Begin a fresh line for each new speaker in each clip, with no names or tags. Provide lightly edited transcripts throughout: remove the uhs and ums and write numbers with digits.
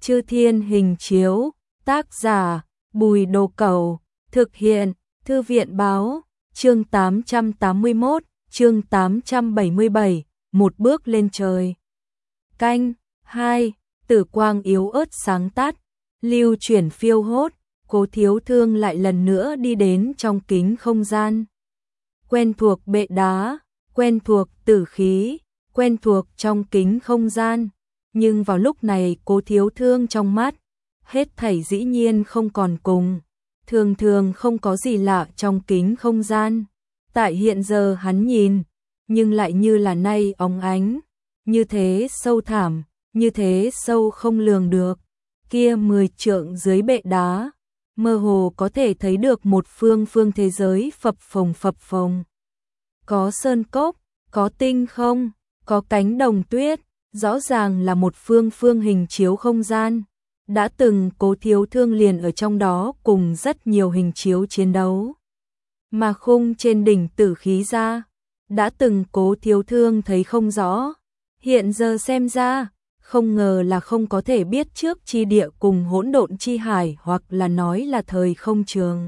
Chư Thiên Hình Chiếu, tác giả Bùi Đồ Cẩu, thực hiện Thư viện Báo, chương 881, chương 877, một bước lên trời. Canh 2, tử quang yếu ớt sáng tắt, lưu chuyển phiêu hốt, Cố Thiếu Thương lại lần nữa đi đến trong kính không gian. Quen thuộc bệ đá, quen thuộc tử khí, quen thuộc trong kính không gian, nhưng vào lúc này Cố Thiếu Thương trong mắt, hết thảy dĩ nhiên không còn cùng. Thường thường không có gì lạ trong kính không gian, tại hiện giờ hắn nhìn, nhưng lại như là nay óng ánh, như thế sâu thẳm, như thế sâu không lường được. Kia 10 trượng dưới bệ đá, mơ hồ có thể thấy được một phương thế giới phập phồng. Có sơn cốc, có tinh không, có cánh đồng tuyết, rõ ràng là một phương hình chiếu không gian. Đã từng Cố Thiếu Thương liền ở trong đó cùng rất nhiều hình chiếu chiến đấu. Mà khung trên đỉnh tử khí ra, đã từng Cố Thiếu Thương thấy không rõ. Hiện giờ xem ra, không ngờ là không có thể biết trước chi địa cùng hỗn độn chi hải, hoặc là nói là thời không trường.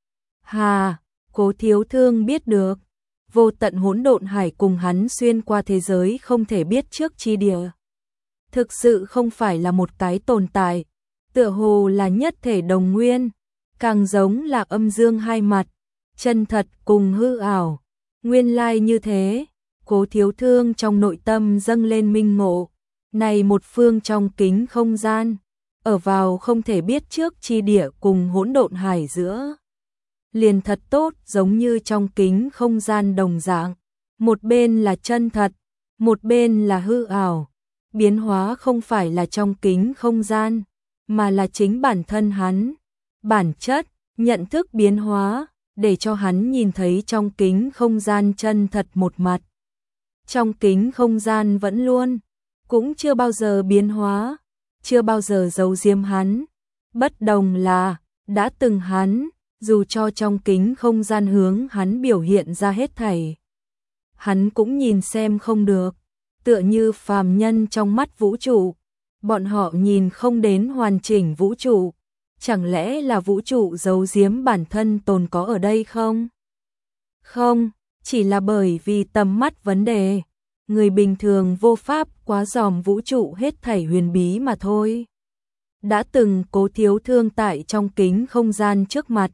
Hà, Cố Thiếu Thương biết được, vô tận hỗn độn hải cùng hắn xuyên qua thế giới không thể biết trước chi địa. Thực sự không phải là một cái tồn tại, tựa hồ là nhất thể đồng nguyên, càng giống là âm dương hai mặt, chân thật cùng hư ảo. Nguyên lai như thế, Cố Thiếu Thương trong nội tâm dâng lên minh ngộ, này một phương trong kính không gian, ở vào không thể biết trước chi địa cùng hỗn độn hải giữa. Liền thật tốt giống như trong kính không gian đồng dạng, một bên là chân thật, một bên là hư ảo, biến hóa không phải là trong kính không gian, mà là chính bản thân hắn, bản chất, nhận thức biến hóa, để cho hắn nhìn thấy trong kính không gian chân thật một mặt. Trong kính không gian vẫn luôn, cũng chưa bao giờ biến hóa, chưa bao giờ giấu giếm hắn. Bất đồng là, đã từng hắn, dù cho trong kính không gian hướng hắn biểu hiện ra hết thảy, hắn cũng nhìn xem không được, tựa như phàm nhân trong mắt vũ trụ, bọn họ nhìn không đến hoàn chỉnh vũ trụ, chẳng lẽ là vũ trụ giấu giếm bản thân tồn có ở đây không? Không, chỉ là bởi vì tầm mắt vấn đề, người bình thường vô pháp quá dòm vũ trụ hết thảy huyền bí mà thôi. Đã từng Cố Thiếu Thương tại trong kính không gian trước mặt,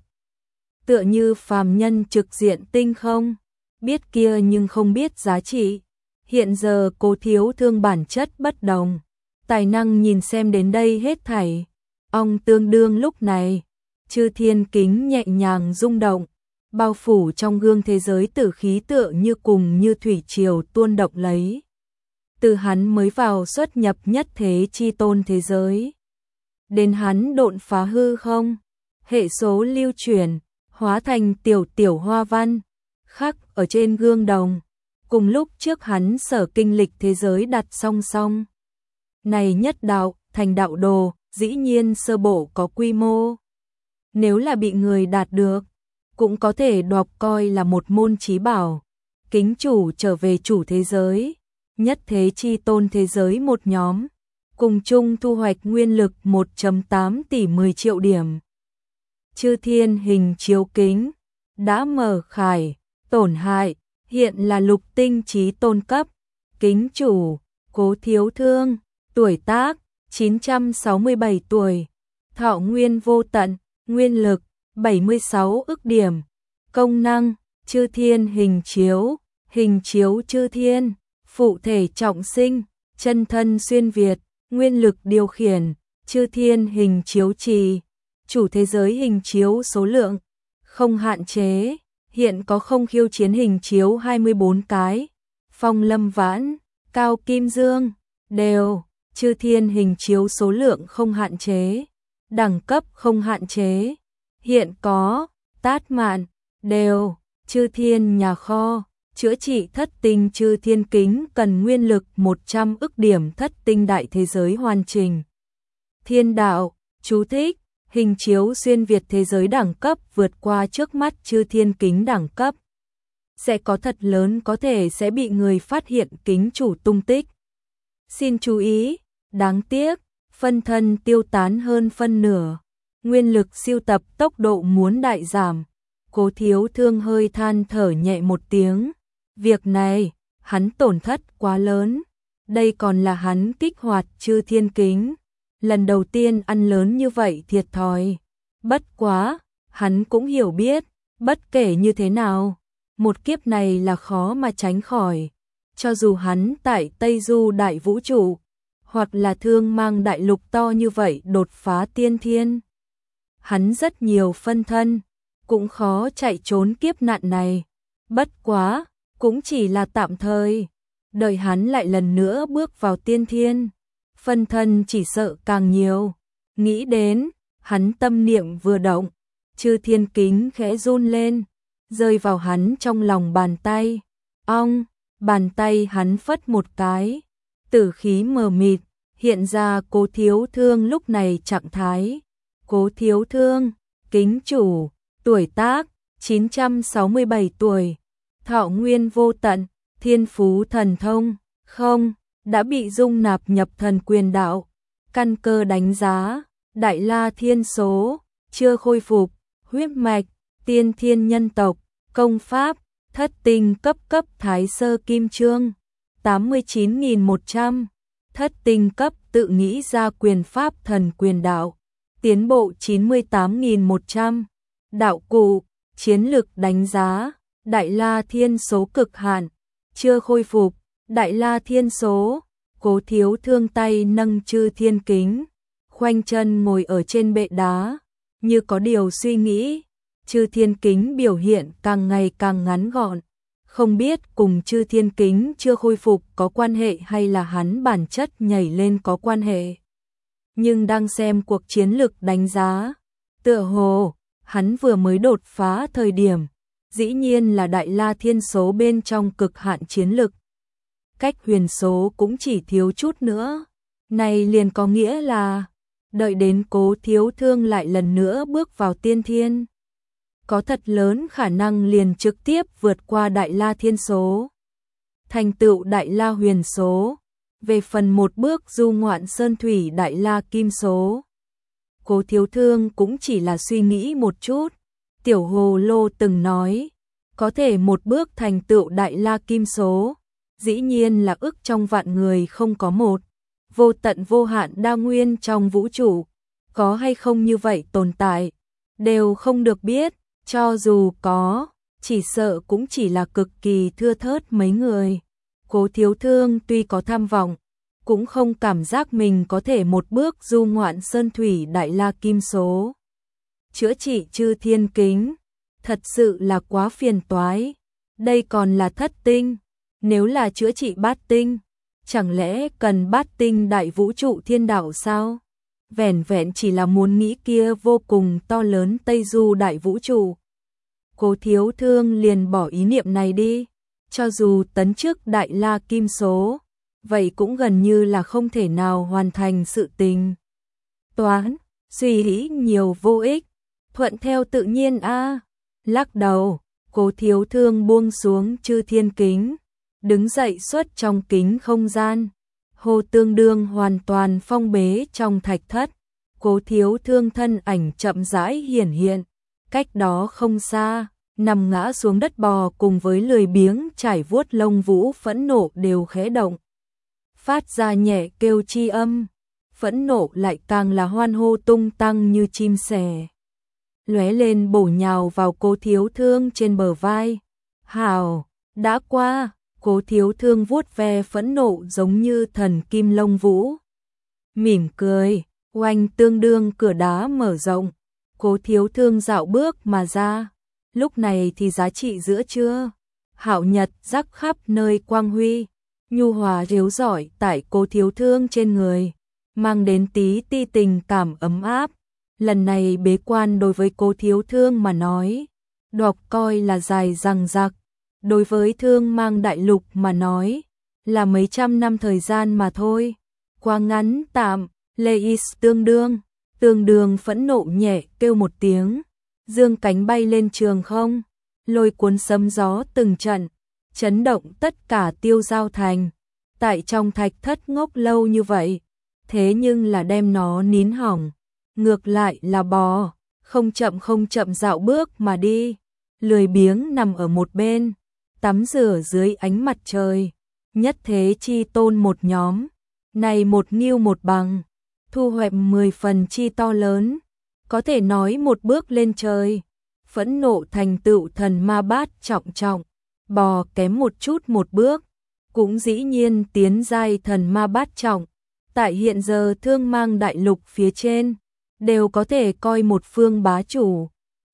tựa như phàm nhân trực diện tinh không, biết kia nhưng không biết giá trị. Hiện giờ Cố Thiếu Thương bản chất bất đồng, tài năng nhìn xem đến đây hết thảy. Ông tương đương lúc này, chư thiên kính nhẹ nhàng rung động, bao phủ trong gương thế giới tử khí tựa như cùng như thủy triều tuôn động lấy. Từ hắn mới vào xuất nhập nhất thế chi tôn thế giới, đến hắn độn phá hư không, hệ số lưu chuyển, hóa thành tiểu hoa văn, khắc ở trên gương đồng, cùng lúc trước hắn sở kinh lịch thế giới đặt song song. Này nhất đạo, thành đạo đồ, dĩ nhiên sơ bộ có quy mô. Nếu là bị người đạt được, cũng có thể đọc coi là một môn chí bảo. Kính chủ trở về chủ thế giới, nhất thế chi tôn thế giới một nhóm, cùng chung thu hoạch nguyên lực 1.8 tỷ 10 triệu điểm. Chư Thiên Hình Chiếu kính, đã mở khải, tổn hại, hiện là lục tinh chí tôn cấp. Kính chủ, Cố Thiếu Thương, tuổi tác, 967 tuổi, thọ nguyên vô tận, nguyên lực, 76 ức điểm, công năng, chư thiên hình chiếu chư thiên, phụ thể trọng sinh, chân thân xuyên Việt, nguyên lực điều khiển, chư thiên hình chiếu trì, chủ thế giới hình chiếu số lượng, không hạn chế, hiện có không khiêu chiến hình chiếu 24 cái, Phong Lâm Vãn, Cao Kim Dương, đều. Chư thiên hình chiếu số lượng không hạn chế, đẳng cấp không hạn chế, hiện có, Tát Mạn, đều, chư thiên nhà kho, chữa trị thất tinh chư thiên kính cần nguyên lực 100 ức điểm thất tinh đại thế giới hoàn chỉnh. Thiên đạo, chú thích, hình chiếu xuyên Việt thế giới đẳng cấp vượt qua trước mắt chư thiên kính đẳng cấp. Sẽ có thật lớn có thể sẽ bị người phát hiện kính chủ tung tích. Xin chú ý, đáng tiếc, phân thân tiêu tán hơn phân nửa, nguyên lực siêu tập tốc độ muốn đại giảm. Cố Thiếu Thương hơi than thở nhẹ một tiếng, việc này, hắn tổn thất quá lớn, đây còn là hắn kích hoạt Chư Thiên Kính, lần đầu tiên ăn lớn như vậy thiệt thòi. Bất quá, hắn cũng hiểu biết, bất kể như thế nào, một kiếp này là khó mà tránh khỏi, cho dù hắn tại Tây Du đại vũ trụ, hoặc là Thương Mang đại lục to như vậy đột phá tiên thiên. Hắn rất nhiều phân thân, cũng khó chạy trốn kiếp nạn này. Bất quá, cũng chỉ là tạm thời. Đợi hắn lại lần nữa bước vào tiên thiên, phân thân chỉ sợ càng nhiều. Nghĩ đến, hắn tâm niệm vừa động, Chư Thiên Kính khẽ run lên, rơi vào hắn trong lòng bàn tay. Ong, bàn tay hắn phất một cái, tử khí mờ mịt, hiện ra Cố Thiếu Thương lúc này trạng thái. Cố Thiếu Thương, kính chủ, tuổi tác 967 tuổi, thọ nguyên vô tận, thiên phú thần thông, không, đã bị dung nạp nhập thần quyền đạo, căn cơ đánh giá, đại la thiên số, chưa khôi phục, huyết mạch, tiên thiên nhân tộc, công pháp, thất tinh cấp thái sơ kim chương, 89.100, thất tinh cấp tự nghĩ ra quyền pháp thần quyền đạo, tiến bộ 98.100, đạo cụ, chiến lực đánh giá, đại la thiên số cực hạn, chưa khôi phục, đại la thiên số. Cố Thiếu Thương tay nâng Chư Thiên Kính, khoanh chân ngồi ở trên bệ đá, như có điều suy nghĩ. Chư Thiên Kính biểu hiện càng ngày càng ngắn gọn, không biết cùng Chư Thiên Kính chưa khôi phục có quan hệ hay là hắn bản chất nhảy lên có quan hệ. Nhưng đang xem cuộc chiến lực đánh giá, tựa hồ, hắn vừa mới đột phá thời điểm, dĩ nhiên là đại la thiên số bên trong cực hạn chiến lực. Cách huyền số cũng chỉ thiếu chút nữa, này liền có nghĩa là, đợi đến Cố Thiếu Thương lại lần nữa bước vào tiên thiên, có thật lớn khả năng liền trực tiếp vượt qua đại la thiên số, thành tựu đại la huyền số, về phần một bước du ngoạn sơn thủy đại la kim số. Cố Thiếu Thương cũng chỉ là suy nghĩ một chút, Tiểu Hồ Lô từng nói, có thể một bước thành tựu đại la kim số, dĩ nhiên là ức trong vạn người không có một, vô tận vô hạn đa nguyên trong vũ trụ, có hay không như vậy tồn tại, đều không được biết, cho dù có, chỉ sợ cũng chỉ là cực kỳ thưa thớt mấy người. Cố Thiếu Thương tuy có tham vọng, cũng không cảm giác mình có thể một bước du ngoạn sơn thủy đại la kim số. Chữa trị Chư Thiên Kính, thật sự là quá phiền toái, đây còn là thất tinh, nếu là chữa trị bát tinh, chẳng lẽ cần bát tinh đại vũ trụ thiên đạo sao? Vẻn vẹn chỉ là muốn nghĩ kia vô cùng to lớn Tây Du đại vũ trụ. Cố Thiếu Thương liền bỏ ý niệm này đi, cho dù tấn chức đại la kim số, vậy cũng gần như là không thể nào hoàn thành sự tình. Toán, suy nghĩ nhiều vô ích, thuận theo tự nhiên a. Lắc đầu, Cố Thiếu Thương buông xuống Chư Thiên Kính, đứng dậy xuất trong kính không gian, hồ tương đương hoàn toàn phong bế trong thạch thất. Cố Thiếu Thương thân ảnh chậm rãi hiển hiện, cách đó không xa, nằm ngã xuống đất bò cùng với lười biếng trải vuốt lông vũ phẫn nộ đều khẽ động, phát ra nhẹ kêu chi âm, phẫn nộ lại càng là hoan hô tung tăng như chim sẻ, lóe lên bổ nhào vào Cố Thiếu Thương trên bờ vai. Hào, đã qua. Cố Thiếu Thương vuốt ve phẫn nộ giống như thần kim lông vũ, mỉm cười, oanh tương đương cửa đá mở rộng, Cố Thiếu Thương dạo bước mà ra. Lúc này thì giá trị giữa trưa, hạo nhật rắc khắp nơi quang huy, nhu hòa ríu rọi tại Cố Thiếu Thương trên người, mang đến tí ti tình cảm ấm áp. Lần này bế quan đối với Cố Thiếu Thương mà nói, đọc coi là dài dằng dặc, đối với Thương Mang đại lục mà nói, là mấy trăm năm thời gian mà thôi. Quá ngắn tạm, Leis tương đương phẫn nộ nhẹ kêu một tiếng, dương cánh bay lên trường không, lôi cuốn sấm gió từng trận, chấn động tất cả Tiêu Giao thành. Tại trong thạch thất ngốc lâu như vậy, thế nhưng là đem nó nín hỏng, ngược lại là bò, không chậm dạo bước mà đi, lười biếng nằm ở một bên, tắm rửa dưới ánh mặt trời, nhất thế chi tôn một nhóm, này một nghiêu một bằng, thu hoạch 10 phần chi to lớn, có thể nói một bước lên trời, phẫn nộ thành tựu thần ma bát trọng, bò kém một chút một bước, cũng dĩ nhiên tiến giai thần ma bát trọng, tại hiện giờ thương mang đại lục phía trên, đều có thể coi một phương bá chủ,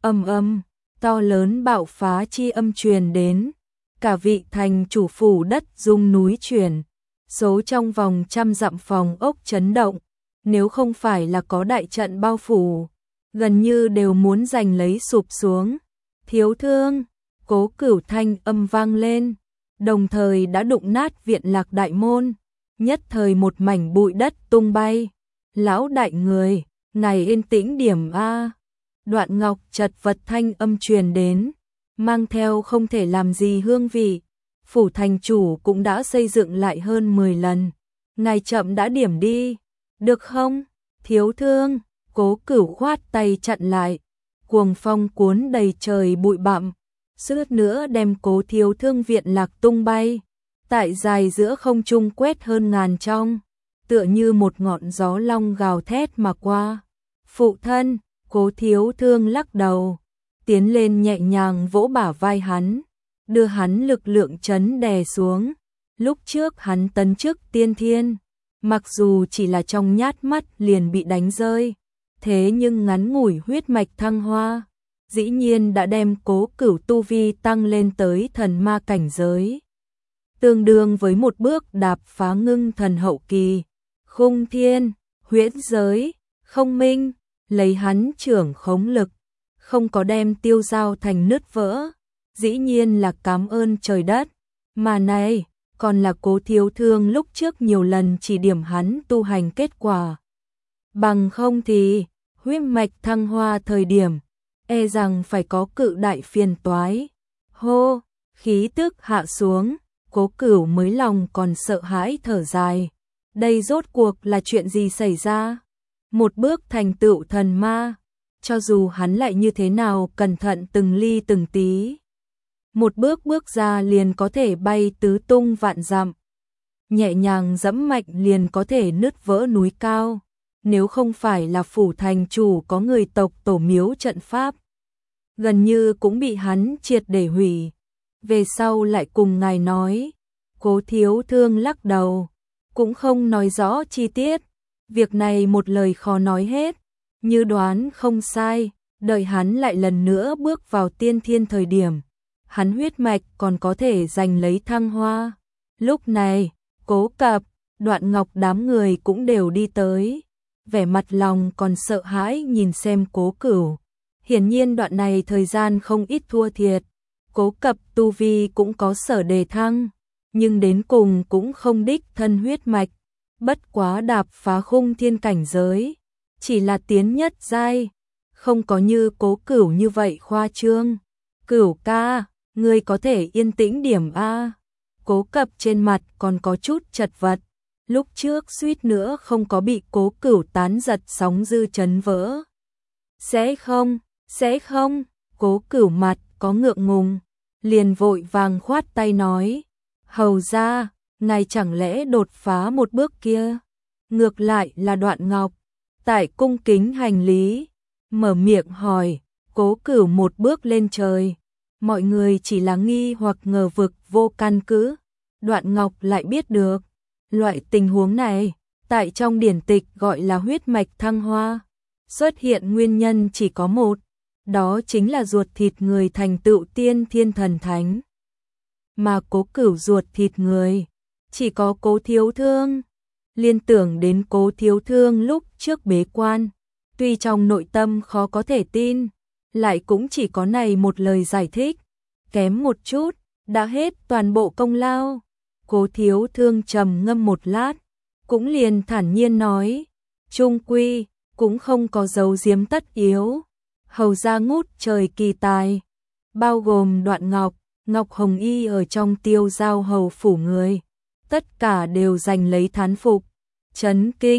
ầm to lớn bạo phá chi âm truyền đến, cả vị thành chủ phủ đất rung núi chuyển, số trong vòng 100 dặm phòng ốc chấn động, nếu không phải là có đại trận bao phủ, gần như đều muốn giành lấy sụp xuống. Thiếu thương, Cố Cửu thanh âm vang lên, đồng thời đã đụng nát viện lạc đại môn, nhất thời một mảnh bụi đất tung bay. Lão đại người, này yên tĩnh điểm a. Đoạn Ngọc chật vật thanh âm truyền đến, mang theo không thể làm gì hương vị. Phủ thành chủ cũng đã xây dựng lại hơn 10 lần, ngài chậm đã điểm đi, được không? Thiếu thương, Cố Cửu khoát tay chặn lại, cuồng phong cuốn đầy trời bụi bặm, suýt nữa đem Cố thiếu thương viện lạc tung bay, tại dài giữa không trung quét hơn ngàn trong, tựa như một ngọn gió long gào thét mà qua. Phụ thân, Cố thiếu thương lắc đầu, tiến lên nhẹ nhàng vỗ bả vai hắn, đưa hắn lực lượng chấn đè xuống. Lúc trước hắn tấn chức tiên thiên, mặc dù chỉ là trong nhát mắt liền bị đánh rơi, thế nhưng ngắn ngủi huyết mạch thăng hoa, dĩ nhiên đã đem Cố Cửu tu vi tăng lên tới thần ma cảnh giới, tương đương với một bước đạp phá ngưng thần hậu kỳ. Khung thiên, huyễn giới, không minh, lấy hắn trưởng khống lực, không có đem tiêu dao thành nứt vỡ, dĩ nhiên là cảm ơn trời đất, mà này, còn là Cố thiếu thương lúc trước nhiều lần chỉ điểm hắn tu hành kết quả. Bằng không thì, huyết mạch thăng hoa thời điểm, e rằng phải có cự đại phiền toái. Hô, khí tức hạ xuống, Cố Cửu mới lòng còn sợ hãi thở dài. Đây rốt cuộc là chuyện gì xảy ra? Một bước thành tựu thần ma, cho dù hắn lại như thế nào cẩn thận từng ly từng tí, một bước bước ra liền có thể bay tứ tung vạn dặm, nhẹ nhàng dẫm mạnh liền có thể nứt vỡ núi cao. Nếu không phải là phủ thành chủ có người tộc tổ miếu trận pháp, gần như cũng bị hắn triệt để hủy. Về sau lại cùng ngài nói, Cố thiếu thương lắc đầu, cũng không nói rõ chi tiết, việc này một lời khó nói hết, như đoán không sai, đợi hắn lại lần nữa bước vào tiên thiên thời điểm, hắn huyết mạch còn có thể giành lấy thăng hoa. Lúc này, Cố Cập, Đoạn Ngọc đám người cũng đều đi tới, vẻ mặt lòng còn sợ hãi nhìn xem Cố Cửu. Hiển nhiên đoạn này thời gian không ít thua thiệt, Cố Cập tu vi cũng có sở đề thăng, nhưng đến cùng cũng không đích thân huyết mạch, bất quá đạp phá khung thiên cảnh giới, chỉ là tiến nhất giai, không có như Cố Cửu như vậy khoa trương. Cửu ca, ngươi có thể yên tĩnh điểm a. Cố Cập trên mặt còn có chút chật vật, lúc trước suýt nữa không có bị Cố Cửu tán giật sóng dư chấn vỡ. Sẽ không, Cố Cửu mặt có ngượng ngùng, liền vội vàng khoát tay nói, hầu ra, ngài chẳng lẽ đột phá một bước kia? Ngược lại là Đoạn Ngọc, tại cung kính hành lý, mở miệng hỏi. Cố Cửu một bước lên trời, mọi người chỉ là nghi hoặc ngờ vực vô căn cứ, Đoạn Ngọc lại biết được, loại tình huống này, tại trong điển tịch gọi là huyết mạch thăng hoa, xuất hiện nguyên nhân chỉ có một, đó chính là ruột thịt người thành tựu tiên thiên thần thánh. Mà Cố Cửu ruột thịt người, chỉ có Cố thiếu thương. Liên tưởng đến Cố thiếu thương lúc trước bế quan, tuy trong nội tâm khó có thể tin, lại cũng chỉ có này một lời giải thích, kém một chút, đã hết toàn bộ công lao. Cố thiếu thương trầm ngâm một lát, cũng liền thản nhiên nói, chung quy, cũng không có dấu giếm tất yếu. Hầu ra ngút trời kỳ tài, bao gồm Đoạn Ngọc, Ngọc Hồng Y ở trong Tiêu Giao hầu phủ người, tất cả đều giành lấy thán phục, chấn kinh.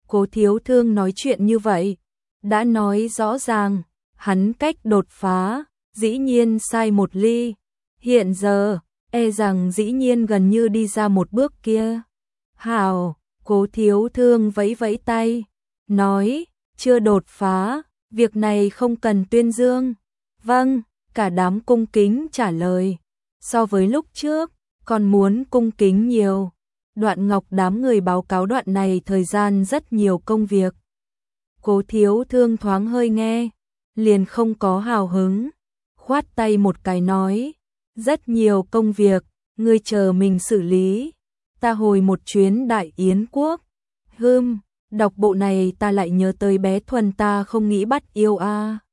Cố Thiếu Thương nói chuyện như vậy, đã nói rõ ràng, hắn cách đột phá, dĩ nhiên sai một ly. Hiện giờ, e rằng dĩ nhiên gần như đi ra một bước kia. Hảo, Cố Thiếu Thương vẫy vẫy tay, nói, chưa đột phá, việc này không cần tuyên dương. Vâng, cả đám cung kính trả lời. So với lúc trước, còn muốn cung kính nhiều. Đoạn Ngọc đám người báo cáo đoạn này thời gian rất nhiều công việc. Cố Thiếu Thương thoáng hơi nghe, liền không có hào hứng, khoát tay một cái nói, rất nhiều công việc, ngươi chờ mình xử lý, ta hồi một chuyến Đại Yến Quốc. Đọc bộ này ta lại nhớ tới bé Thuần ta không nghĩ bắt yêu a.